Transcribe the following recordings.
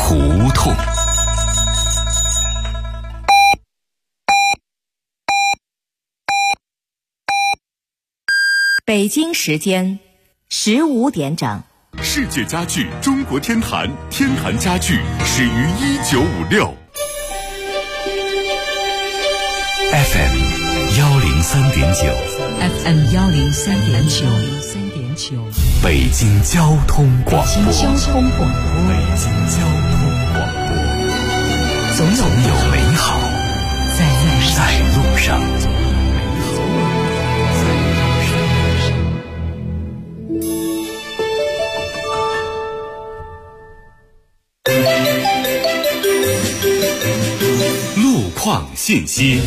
胡同。 北京时间15点整。 世界家具中国天坛，天坛家具始于1956。FM 103.9，FM 103.9， 北京交通广播， 北京交通广播， 总有美好在路上。路况信息。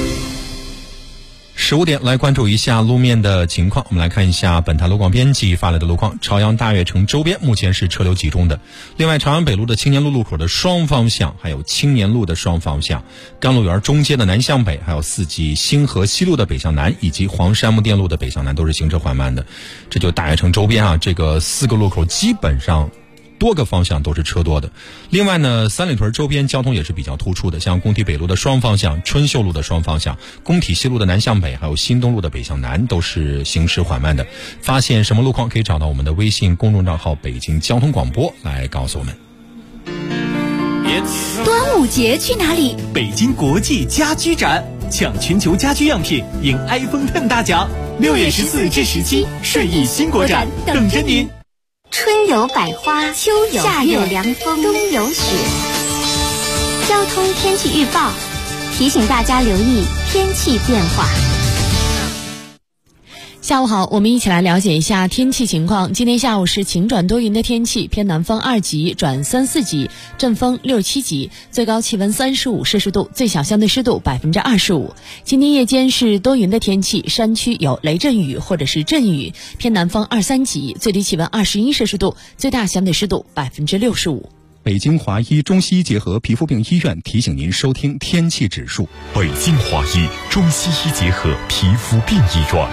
15点来关注一下路面的情况。我们来看一下本台路况编辑发来的路况。朝阳大悦城周边目前是车流集中的。另外，朝阳北路的青年路路口的双方向，还有青年路的双方向，甘露园中街的南向北，还有4级星河西路的北向南，以及黄山木店路的北向南都是行车缓慢的。这就大悦城周边这个4个路口基本上多个方向都是车多的。另外呢，三里屯周边交通也是比较突出的，像工体北路的双方向、春秀路的双方向、工体西路的南向北，还有新东路的北向南都是行驶缓慢的。发现什么路况可以找到我们的微信公众账号北京交通广播来告诉我们。 端午节去哪里？ 北京国际家居展，抢全球家居样品，赢 iPhone X 大奖。6月14至17，顺义新国展等着您。 春有百花，秋有夏有凉风，冬有雪。交通天气预报提醒大家留意天气变化。 下午好，我们一起来了解一下天气情况。今天下午是晴转多云的天气，偏南风2级转3、4级，阵风6、7级，最高气温35摄氏度，最小相对湿度25%。今天夜间是多云的天气，山区有雷阵雨或者是阵雨，偏南风2、3级，最低气温21摄氏度，最大相对湿度65%。 北京华医中西医结合皮肤病医院提醒您收听天气指数。 北京华医中西医结合皮肤病医院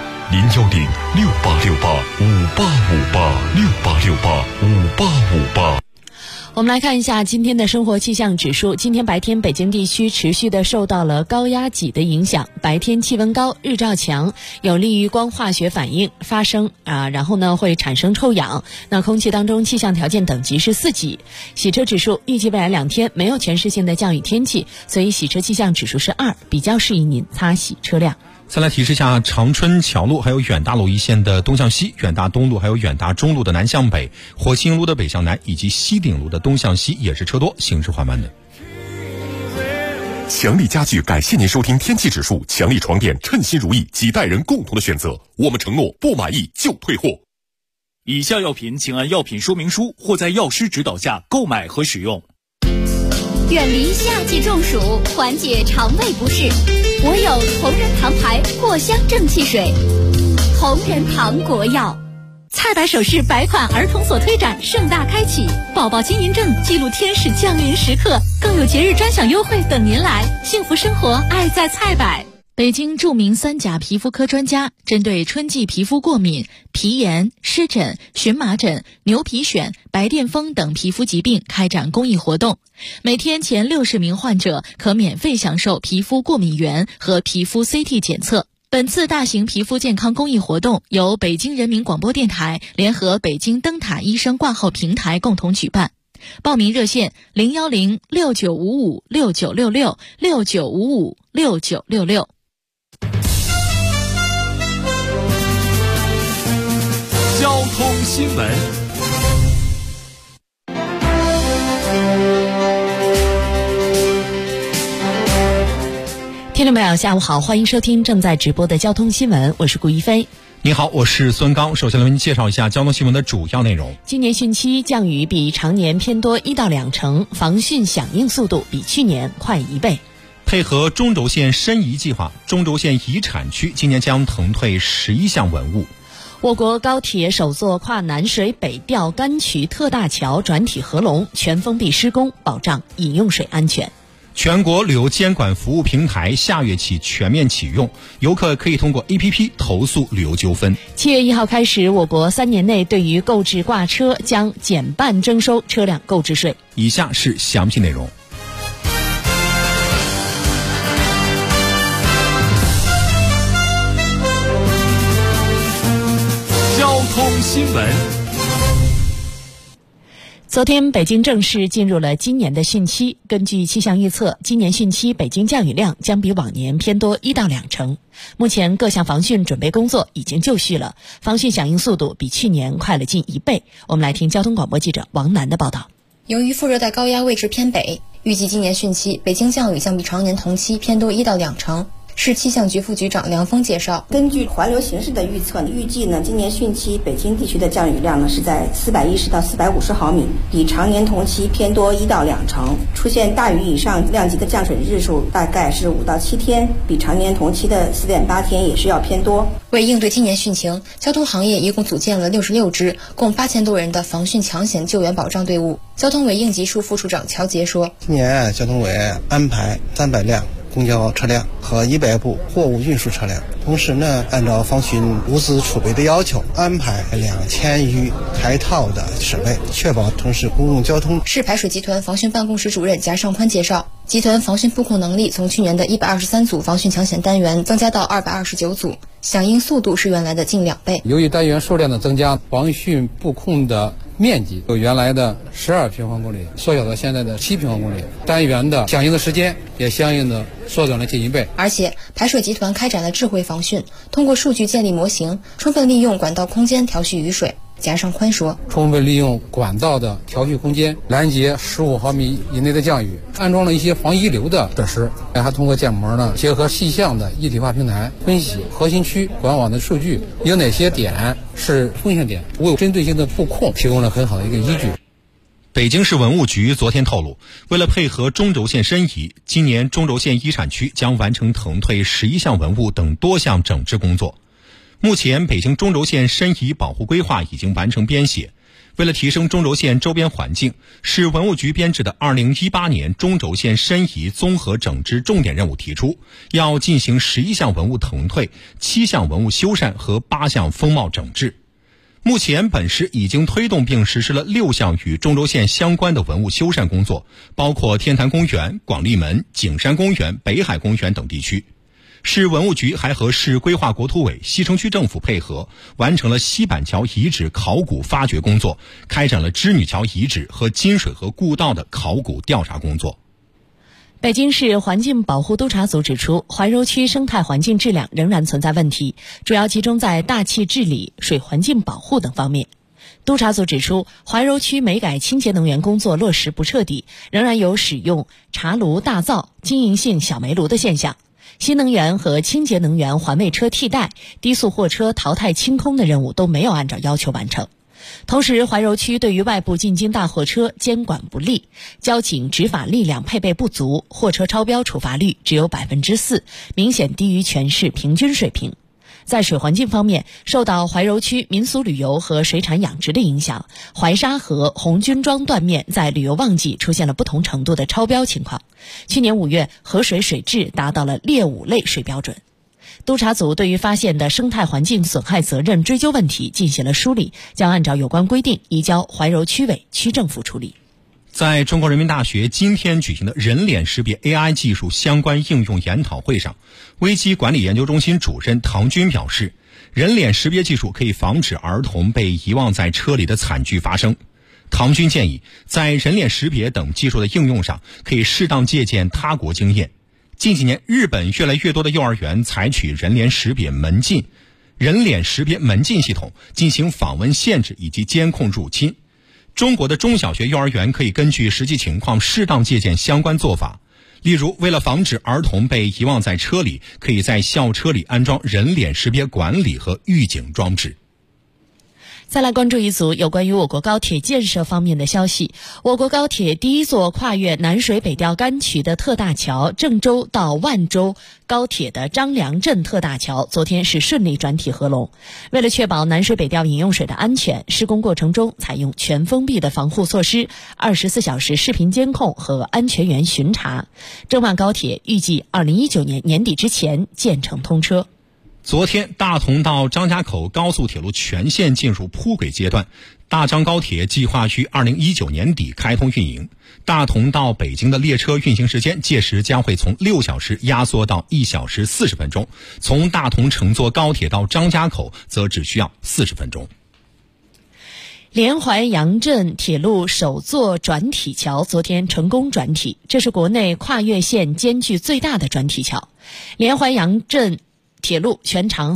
，0868585858，68585858。 我们来看一下今天的生活气象指数。今天白天北京地区持续的受到了高压脊的影响，白天气温高，日照强，有利于光化学反应发生然后呢会产生臭氧。那空气当中气象条件等级是4级。洗车指数预计未来2天没有全市性的降雨天气，所以洗车气象指数是2，比较适宜您擦洗车辆。 再来提示一下，长春桥路还有远大路一线的东向西，远大东路还有远大中路的南向北，火星路的北向南，以及西顶路的东向西也是车多，行驶缓慢的。 强力家具感谢您收听天气指数，强力床垫称心如意，几代人共同的选择，我们承诺不满意就退货。 以下药品请按药品说明书或在药师指导下购买和使用。 远离夏季中暑，缓解肠胃不适，我有同仁堂牌藿香正气水。同仁堂国药。菜百首饰百款儿童所推展盛大开启，宝宝金银证记录天使降临时刻，更有节日专享优惠等您来，幸福生活爱在菜百。 北京著名3甲皮肤科专家针对春季皮肤过敏、皮炎、湿疹、荨麻疹、牛皮癣、白癜风等皮肤疾病开展公益活动，每天前60名患者可免费享受皮肤过敏原和皮肤 CT 检测。本次大型皮肤健康公益活动由北京人民广播电台联合北京灯塔医生挂号平台共同举办。报名热线010-6955-6966，6955-6966。 交通新闻。 听众朋友下午好，欢迎收听正在直播的交通新闻，我是顾一飞。 你好，我是孙刚。首先来为您介绍一下交通新闻的主要内容。 今年汛期降雨比常年偏多1到2成，防汛响应速度比去年快1倍。 配合中轴线申遗计划，中轴线遗产区今年将腾退11项文物。 我国高铁首座跨南水北调甘渠特大桥转体合龙全封闭施工，保障饮用水安全。 全国旅游监管服务平台下月起全面启用，游客可以通过 APP 投诉旅游纠纷。 7月1号开始，我国3年内对于购置挂车将减半征收车辆购置税。 以下是详细内容。 交通新闻。 昨天，北京正式进入了今年的汛期。根据气象预测，今年汛期北京降雨量将比往年偏多1到2成。目前各项防汛准备工作已经就绪了，防汛响应速度比去年快了近1倍。我们来听交通广播记者王楠的报道。 由于副热带高压位置偏北，预计今年汛期北京降雨将比常年同期偏多1到2成。市气象局副局长梁峰介绍， 根据环流形势的预测，预计呢今年汛期北京地区的降雨量呢是在410到450毫米，比常年同期偏多1到2成。出现大雨以上量级的降水日数大概是5到7天，比常年同期的4.8天也是要偏多。 为应对今年汛情，交通行业一共组建了66支共8000多人的防汛抢险救援保障队伍。交通委应急处副处长乔杰说， 今年交通委安排300辆公交车辆和100部货物运输车辆，同时呢，按照防汛物资储备的要求，安排2000余台套的设备，确保城市公共交通。 市排水集团防汛办公室主任贾尚宽介绍，集团防汛布控能力从去年的123组防汛抢险单元增加到229组，响应速度是原来的近2倍。 由于单元数量的增加，防汛布控的面积由原来的12平方公里缩小到现在的7平方公里，单元的响应的时间也相应的缩短了近1倍。 而且排水集团开展了智慧防汛，通过数据建立模型，充分利用管道空间调蓄雨水。贾尚宽说， 充分利用管道的调蓄空间，拦截15毫米以内的降雨，安装了一些防遗留的设施，还通过建模呢，结合气象的一体化平台，分析核心区管网的数据，有哪些点是风险点，为针对性的布控提供了很好的一个依据。 北京市文物局昨天透露，为了配合中轴线申遗，今年中轴线遗产区将完成腾退11项文物等多项整治工作。目前，北京中轴线申遗保护规划已经完成编写。为了提升中轴线周边环境，市文物局编制的2018年中轴线申遗综合整治重点任务提出，要进行11项文物腾退、7项文物修缮和8项风貌整治。目前，本市已经推动并实施了6项与中轴线相关的文物修缮工作，包括天坛公园、广利门、景山公园、北海公园等地区。市文物局还和市规划国土委、西城区政府配合，完成了西板桥遗址考古发掘工作，开展了织女桥遗址和金水河故道的考古调查工作。 北京市环境保护督察组指出，怀柔区生态环境质量仍然存在问题，主要集中在大气治理、水环境保护等方面。督察组指出，怀柔区煤改清洁能源工作落实不彻底，仍然有使用茶炉大灶、经营性小煤炉的现象。新能源和清洁能源环卫车替代、低速货车淘汰清空的任务都没有按照要求完成。同时，怀柔区对于外部进京大货车监管不力，交警执法力量配备不足，货车超标处罚率只有 4%， 明显低于全市平均水平。在水环境方面，受到怀柔区民俗旅游和水产养殖的影响，怀沙河红军庄断面在旅游旺季出现了不同程度的超标情况。去年5月，河水水质达到了劣5类水标准。督察组对于发现的生态环境损害责任追究问题进行了梳理，将按照有关规定移交怀柔区委、区政府处理。 在中国人民大学今天举行的人脸识别 AI 技术相关应用研讨会上，危机管理研究中心主任唐军表示，人脸识别技术可以防止儿童被遗忘在车里的惨剧发生。唐军建议，在人脸识别等技术的应用上，可以适当借鉴他国经验。近几年，日本越来越多的幼儿园采取人脸识别门禁系统进行访问限制以及监控入侵。中国的中小学幼儿园可以根据实际情况适当借鉴相关做法。例如，为了防止儿童被遗忘在车里，可以在校车里安装人脸识别管理和预警装置。 再来关注一组有关于我国高铁建设方面的消息。我国高铁第一座跨越南水北调干渠的特大桥郑州到万州高铁的张良镇特大桥昨天是顺利转体合龙。为了确保南水北调饮用水的安全，施工过程中采用全封闭的防护措施，24小时视频监控和安全员巡查。郑万高铁预计2019年年底之前建成通车。 昨天，大同到张家口高速铁路全线进入铺轨阶段，大张高铁计划于2019年底开通运营。大同到北京的列车运行时间届时将会从6小时压缩到1小时40分钟，从大同乘坐高铁到张家口则只需要40分钟。 连淮阳镇铁路首座转体桥昨天成功转体，这是国内跨越线间距最大的转体桥。连淮阳镇铁路全长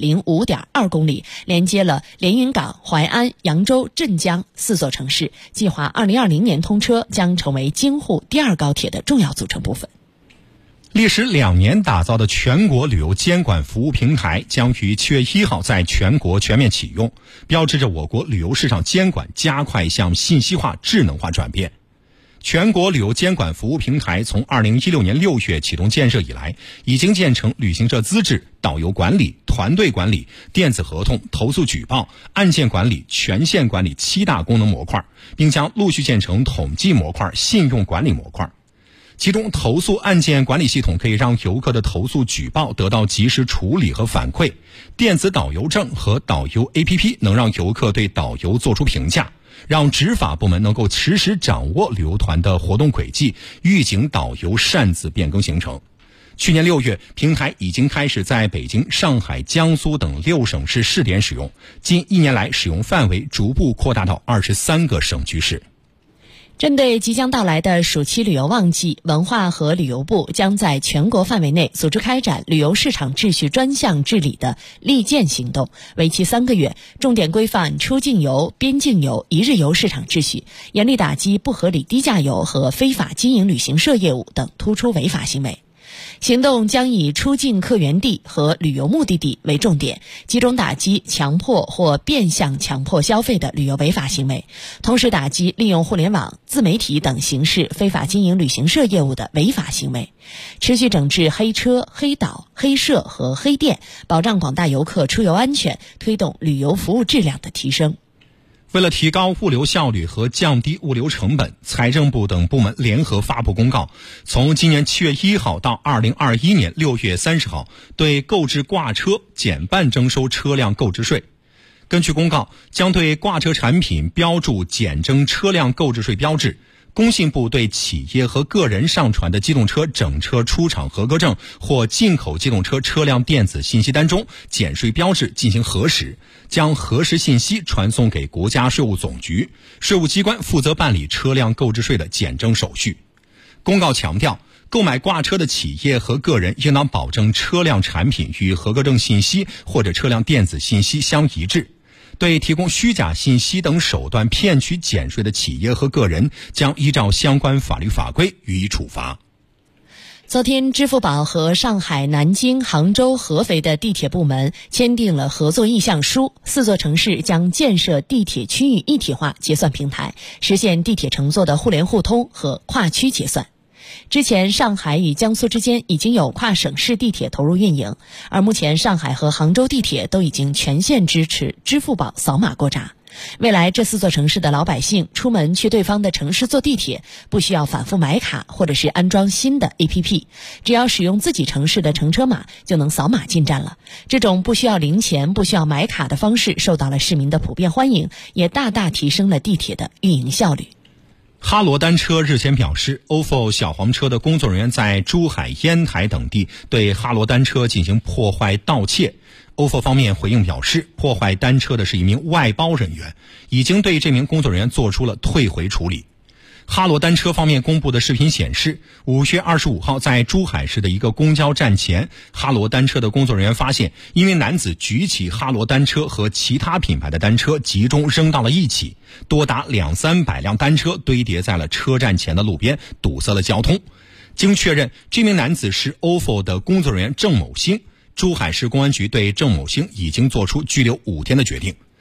305.2公里，连接了连云港、淮安、扬州、镇江4座城市，计划2020年通车，将成为京沪第2高铁的重要组成部分。 历时2年打造的全国旅游监管服务平台将于7月1号在全国全面启用，标志着我国旅游市场监管加快向信息化、智能化转变。全国旅游监管服务平台从2016年6月启动建设以来，已经建成旅行社资质、导游管理、团队管理、电子合同、投诉举报、案件管理、权限管理7大功能模块，并将陆续建成统计模块、信用管理模块。其中，投诉案件管理系统可以让游客的投诉举报得到及时处理和反馈，电子导游证和导游 APP 能让游客对导游做出评价，让执法部门能够实时掌握旅游团的活动轨迹，预警导游擅自变更行程。去年6月，平台已经开始在北京、上海、江苏等6省市试点使用，近1年来使用范围逐步扩大到23个省区市。 针对即将到来的暑期旅游旺季，文化和旅游部将在全国范围内组织开展旅游市场秩序专项治理的立建行动，为期3个月，重点规范出境游、边境游、一日游市场秩序，严厉打击不合理低价游和非法经营旅行社业务等突出违法行为。行动将以出境客源地和旅游目的地为重点，集中打击强迫或变相强迫消费的旅游违法行为，同时打击利用互联网、自媒体等形式非法经营旅行社业务的违法行为，持续整治黑车、黑导、黑社和黑店，保障广大游客出游安全，推动旅游服务质量的提升。 为了提高物流效率和降低物流成本，财政部等部门联合发布公告，从今年7月1号到2021年6月30号，对购置挂车减半征收车辆购置税。根据公告，将对挂车产品标注减征车辆购置税标志。工信部对企业和个人上传的机动车整车出厂合格证或进口机动车车辆电子信息单中减税标志进行核实，将核实信息传送给国家税务总局，税务机关负责办理车辆购置税的减征手续。公告强调，购买挂车的企业和个人应当保证车辆产品与合格证信息或者车辆电子信息相一致。对提供虚假信息等手段骗取减税的企业和个人，将依照相关法律法规予以处罚。 昨天，支付宝和上海、南京、杭州、合肥的地铁部门签订了合作意向书，4座城市将建设地铁区域一体化结算平台，实现地铁乘坐的互联互通和跨区结算。之前，上海与江苏之间已经有跨省市地铁投入运营，而目前上海和杭州地铁都已经全线支持支付宝扫码过闸。未来这4座城市的老百姓出门去对方的城市坐地铁，不需要反复买卡或者是安装新的 APP， 只要使用自己城市的乘车码就能扫码进站了。这种不需要零钱、不需要买卡的方式受到了市民的普遍欢迎，也大大提升了地铁的运营效率。 哈罗单车日前表示 ，ofo 小黄车的工作人员在珠海、烟台等地对哈罗单车进行破坏盗窃。ofo 方面回应表示，破坏单车的是一名外包人员，已经对这名工作人员做出了退回处理。哈罗单车方面公布的视频显示，5月25号在珠海市的一个公交站前，哈罗单车的工作人员发现一名男子举起哈罗单车和其他品牌的单车集中扔到了一起，多达200-300辆单车堆叠在了车站前的路边，堵塞了交通。经确认，这名男子是 ofo 的工作人员郑某星，珠海市公安局对郑某星已经做出拘留5天的决定。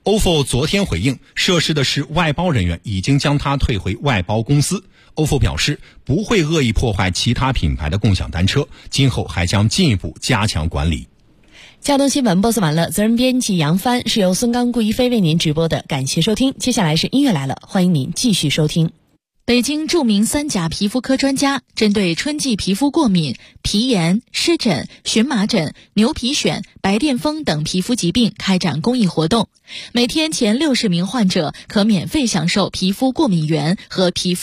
OFO 昨天回应，涉事的是外包人员，已经将他退回外包公司。OFO 表示不会恶意破坏其他品牌的共享单车，今后还将进一步加强管理。 交通新闻播送完了，责任编辑杨帆，是由孙刚、顾一飞为您直播的，感谢收听。接下来是音乐来了，欢迎您继续收听。 北京著名3甲皮肤科专家针对春季皮肤过敏、皮炎、湿疹、荨麻疹、牛皮癣、白癜风等皮肤疾病开展公益活动，每天前60名患者可免费享受皮肤过敏原和皮肤